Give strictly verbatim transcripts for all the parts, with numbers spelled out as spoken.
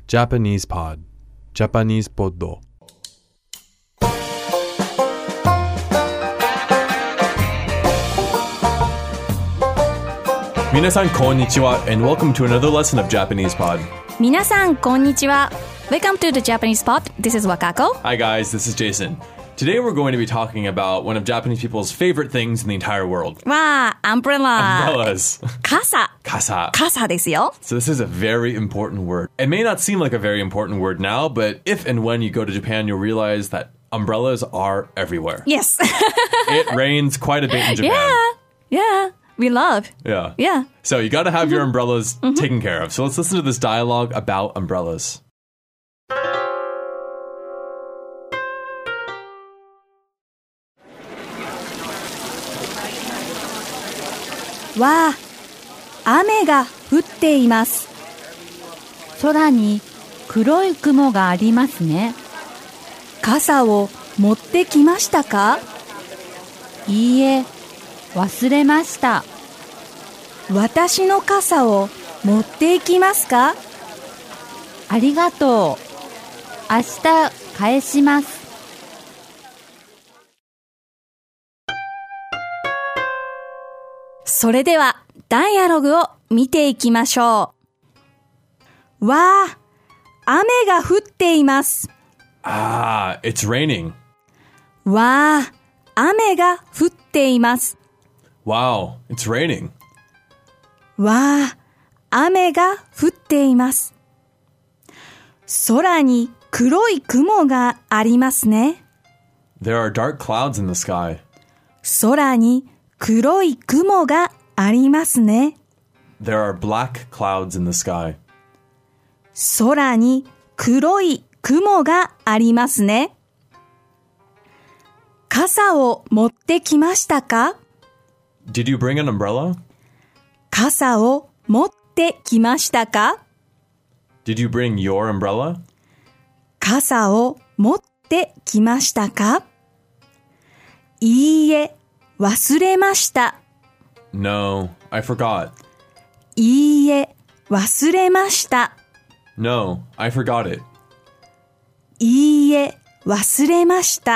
Japanese Pod Japanese Pod 皆さんこんにちは and welcome to another lesson of Japanese Pod. 皆さんこんにちは Welcome to the Japanese Pod. This is Wakako. Hi guys, this is Jason. Today we're going to be talking about one of Japanese people's favorite things in the entire world. わー、アンブレラ。 Umbrellas. 傘。 傘。 傘ですよ。 So this is a very important word. It may not seem like a very important word now, but if and when you go to Japan, you'll realize that umbrellas are everywhere. Yes. It rains quite a bit in Japan. Yeah. Yeah. We love. Yeah. Yeah. So you got to have your umbrellas mm-hmm. taken care of. So let's listen to this dialogue about umbrellas. わあ、雨が降っています。 空に黒い雲がありますね。 傘を持ってきましたか？ いいえ、忘れました。 私の傘を持っていきますか？ ありがとう。明日返します。 それではダイアログを見ていきましょう。わあ、雨が降っています。 Ah, it's raining. わあ、雨が降っています。 Wow, it's raining. わあ、雨が降っています。空に黒い雲がありますね。 There are dark clouds in the sky. 空に黒い雲がありますね。 There are black clouds in the sky. 空に黒い雲がありますね。傘を持ってきましたか？ Did you bring an umbrella? 傘を持ってきましたか？ Did you bring your umbrella? 傘を持ってきましたか？いいえ、忘れました。 No, I forgot. いいえ、忘れました。 No, I forgot it. いいえ、忘れました。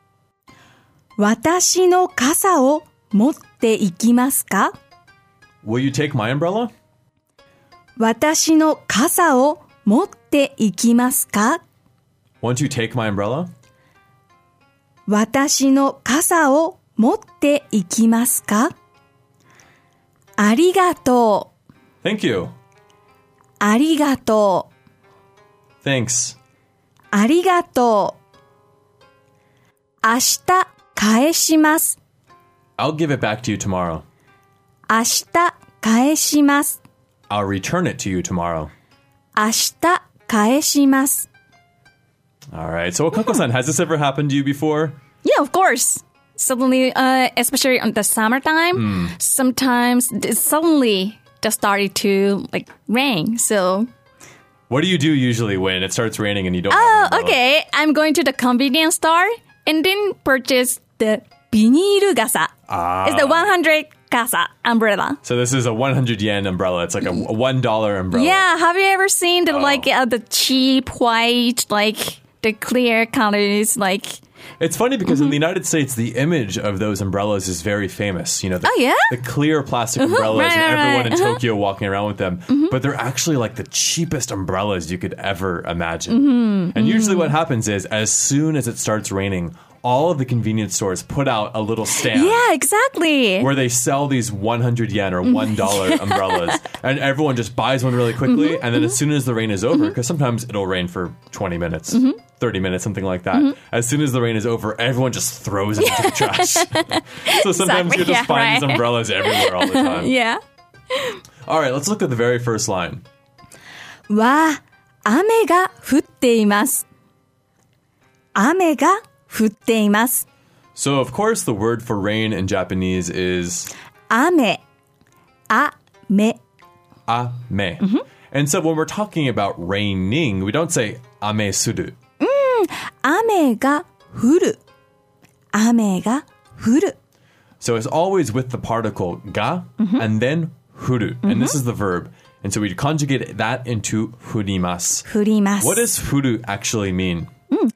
私の傘を持っていきますか？ Will you take my umbrella? 私の傘を持っていきますか？ Won't you take my umbrella? 私の傘を持っていきますか？ありがとう。 Thank you. ありがとう。 Thanks. ありがとう。明日返します。 I'll give it back to you tomorrow. 明日返します。 I'll return it to you tomorrow. 明日返します。 All right. So, Wakako-san, has this ever happened to you before? Yeah, of course. Suddenly, uh, especially on the summertime, mm. sometimes it suddenly just started to like rain. So, what do you do usually when it starts raining and you don't? Oh, have okay. I'm going to the convenience store and then purchase the ビニール傘. Ah. It's the one hundred casa umbrella. So this is a one hundred yen umbrella. It's like a one dollar umbrella. Yeah. Have you ever seen the oh. like uh, the cheap white, like the clear colors, like? It's funny because mm-hmm. in the United States, the image of those umbrellas is very famous. You know, the, oh, yeah? the clear plastic uh-huh. umbrellas right, and everyone right. in uh-huh. Tokyo walking around with them. Mm-hmm. But they're actually like the cheapest umbrellas you could ever imagine. Mm-hmm. And usually mm-hmm. what happens is as soon as it starts raining, all of the convenience stores put out a little stand. Yeah, exactly. Where they sell these one hundred yen or one dollar umbrellas. And everyone just buys one really quickly. Mm-hmm. And then as soon as the rain is over, because mm-hmm. sometimes it'll rain for twenty minutes, mm-hmm. thirty minutes, something like that. Mm-hmm. As soon as the rain is over, everyone just throws it into the trash. So sometimes exactly. you're just yeah, finding right. these umbrellas everywhere all the time. Yeah. All right, let's look at the very first line. わあ、雨が降っています。雨が降っています。 So, of course, the word for rain in Japanese is 雨。雨。 ame. Mm-hmm. And so when we're talking about raining, we don't say ame suru. うん、雨が降る。雨が降る。 So it's always with the particle ga mm-hmm. and then huru. Mm-hmm. And this is the verb And so we conjugate that into furimasu. 降ります。 What does furu actually mean?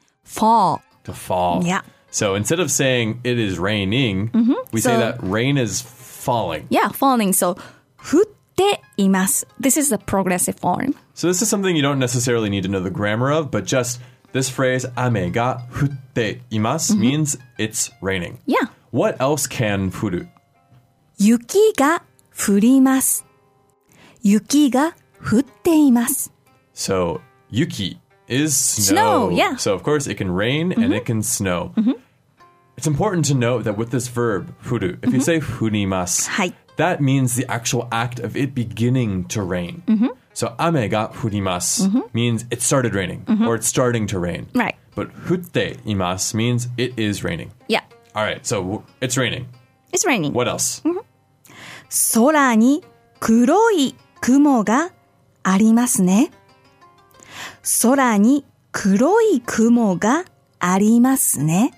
fall? To fall. Yeah. So instead of saying it is raining, we say So- that rain is falling. Yeah, falling. So, 降っています. This is the progressive form. So this is something you don't necessarily need to know the grammar of, but just this phrase, ame ga futte imasu, means it's raining. Yeah. What else can furu? 雪が降ります. 雪が降っています. So yuki is snow. Snow, yeah. So of course it can rain and it can snow. It's important to note that with this verb, furu, if you say furimasu, はい。 that means the actual act of it beginning to rain. So ame ga furimasu means it started raining or it's starting to rain. Right. But futte imasu means it is raining. Yeah. All right, so w- it's raining. It's raining. What else? 空に黒い雲がありますね。空に黒い雲がありますね。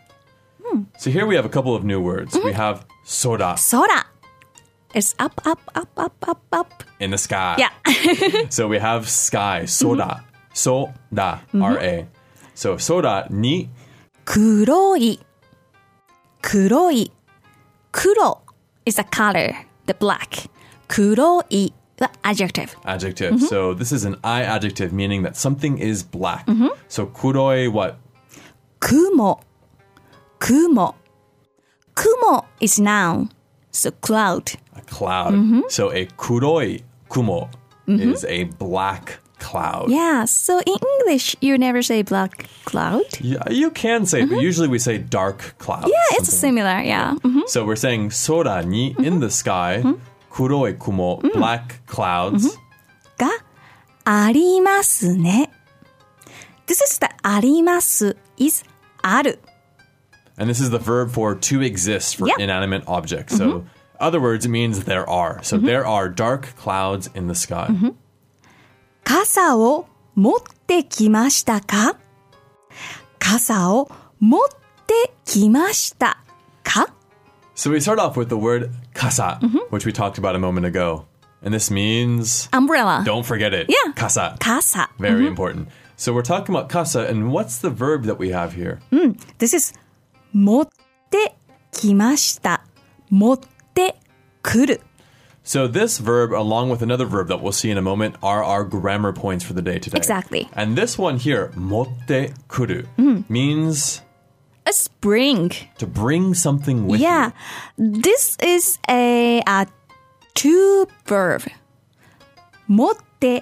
So here we have a couple of new words. We have soda 空 is up, up, up, up, up, up. in the sky. Yeah. So we have sky, soda, soda, R-A. So soda ni 黒い黒い黒 is the color, the black. 黒い the adjective. adjective. So this is an I adjective, meaning that something is black. So kuroi what? 雲雲雲 is noun, so cloud. A cloud. So a kuroi kumo is a black cloud. Yeah, so in English, you never say black cloud. Yeah, you can say, but usually we say dark cloud. Yeah, it's something. similar, yeah. Mhm. So we're saying sora ni in the sky, kuroi kumo, black clouds. がありますね. This is the あります is ある. And this is the verb for to exist for Yeah. inanimate objects. So other words, it means there are. So there are dark clouds in the sky. 傘を持ってきましたか? 傘を持ってきましたか? So we start off with the word kasa, which we talked about a moment ago. And this means, Umbrella. don't forget it. Yeah. Kasa. 傘. Very important. So we're talking about kasa, and what's the verb that we have here? This is 持ってきました. 持ってくる. So this verb, along with another verb that we'll see in a moment, are our grammar points for the day today. Exactly. And this one here, motte kuru, means A spring. to bring something with Yeah. This is a, a two verb. 持って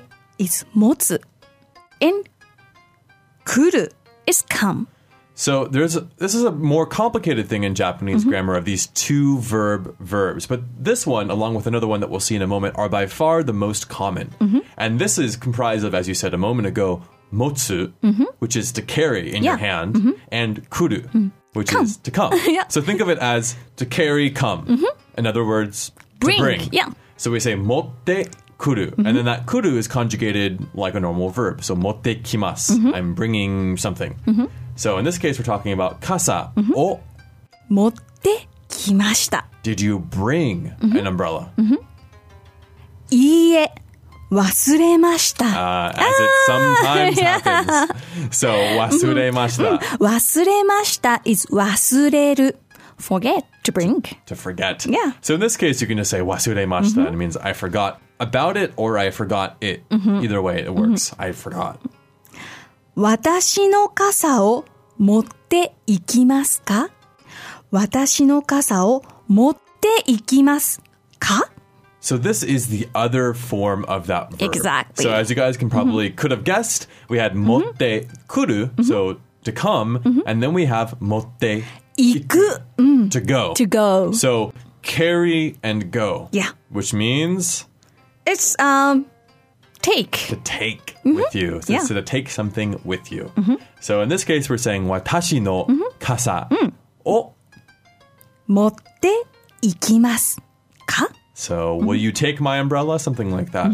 is 持つ. And 来る is come. So there's a, this is a more complicated thing in Japanese grammar of these two verb verbs. But this one, along with another one that we'll see in a moment, are by far the most common. And this is comprised of, as you said a moment ago, motsu, which is to carry in your Yeah. hand, and kuru, which is to come. Yeah. So think of it as to carry, come. In other words, Bring, to bring. yeah. So we say motte kuru. And then that kuru is conjugated like a normal verb. So motte kimasu. I'm bringing something. So in this case, we're talking about kasa. Oh, 持ってきました. did you bring an umbrella? いいえ、忘れました. Uh, as it sometimes happens. So, wasuremashita, 忘れました is 忘れる. Forget, to bring. to forget. Yeah. So in this case, you can just say wasuremashita. It means I forgot about it or I forgot it. Either way, it works. I forgot. 私の傘を持って行きますか? 私の傘を持って行きますか? So this is the other form of that verb. Exactly. So as you guys can probably could have guessed, we had motte kuru, so to come, and then we have motte 行く to go. to go. So carry and go. Yeah. Which means It's um take. to take with you. So Yeah. it's to take something with you. So in this case, we're saying watashi no kasa o. 持って行きますか? So will you take my umbrella? Something like that.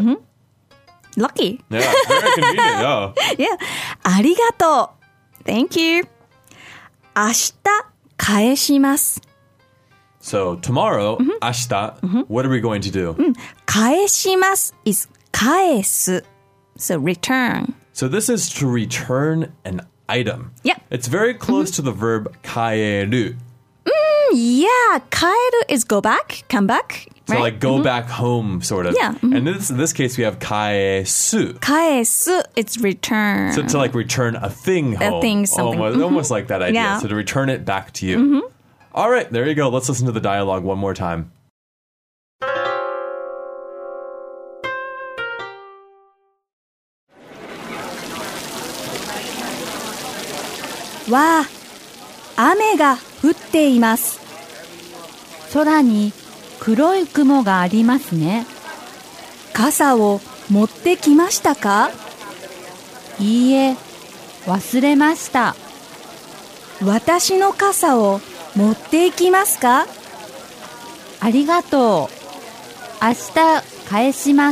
Lucky. Yeah, very convenient. Yeah. Yeah. ありがとう. Thank you. 明日返します. So tomorrow, ashita, what are we going to do? 返します is 返す. So return. So this is to return an item. Yep. It's very close to the verb 帰る. Yeah, 帰る is go back, come back. So right? like go back home, sort of. Yeah, mhm. And this, in this case, we have 返す. 返す, it's return. So to like return a thing home. thing, something. Almost, Mhm. almost like that idea. Yeah. So to return it back to you. All right, there you go. Let's listen to the dialogue one more time. わあ、雨が降っています。 空に黒い雲がありますね。 傘を持ってきましたか？ いいえ、忘れました。 私の傘を持っていきますか？ ありがとう。明日返します。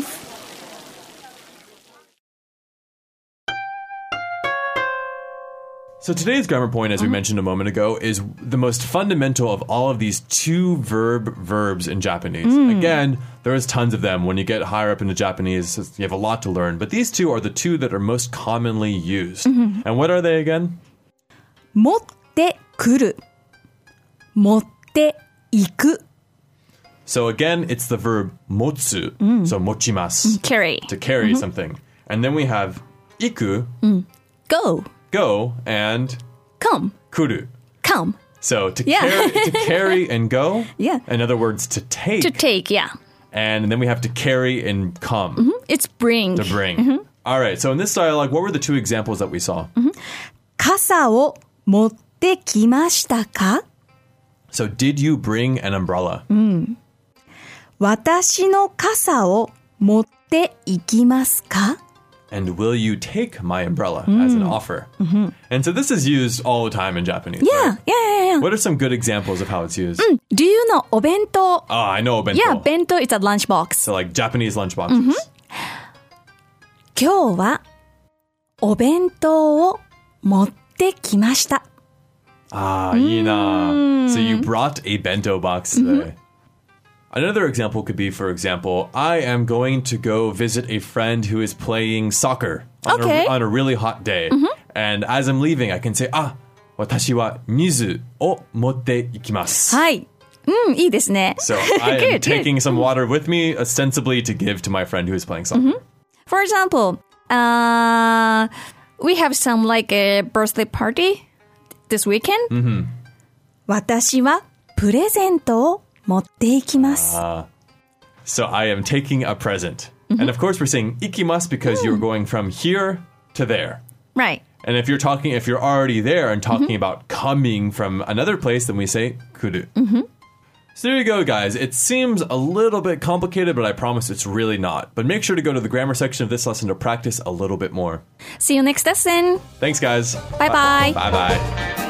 So today's grammar point, as we mentioned a moment ago, is the most fundamental of all of these two verb verbs in Japanese. Again, there's tons of them. When you get higher up into Japanese, you have a lot to learn. But these two are the two that are most commonly used. And what are they again? 持ってくる。持っていく。 So again, it's the verb motsu. So mochimasu. Carry. To carry something. And then we have iku, Go. go, and Come. kuru. Come. So to, Yeah. carry, to carry and go. Yeah. In other words, to take. To take, yeah. And then we have to carry and come. It's bring. To bring. All right. So in this dialogue, what were the two examples that we saw? 傘を持ってきましたか？ So did you bring an umbrella? 私の傘を持っていきますか？ And will you take my umbrella as an offer? And so this is used all the time in Japanese. Yeah, right? yeah, yeah, yeah. What are some good examples of how it's used? Do you know お弁当? Oh, I know bento. Yeah, 弁当 is a lunchbox. So like Japanese lunchboxes. 今日はお弁当を持ってきました。 Ah, Yina. So you brought a bento box today. Another example could be, for example, I am going to go visit a friend who is playing soccer on, Okay. a, on a really hot day. And as I'm leaving, I can say, ah, 私は水を持って行きます。 はい。うん、いいですね。 So I am Good, good. taking some water with me, ostensibly to give to my friend who is playing soccer. For example, uh, we have some like a birthday party this weekend. 私はプレゼントを持っていきます。 So I am taking a present. And of course, we're saying ikimasu because you're going from here to there. Right. And if you're talking, if you're already there and talking about coming from another place, then we say kuru. So there you go, guys. It seems a little bit complicated, but I promise it's really not. But make sure to go to the grammar section of this lesson to practice a little bit more. See you next lesson. Thanks, guys. Bye-bye. Bye-bye.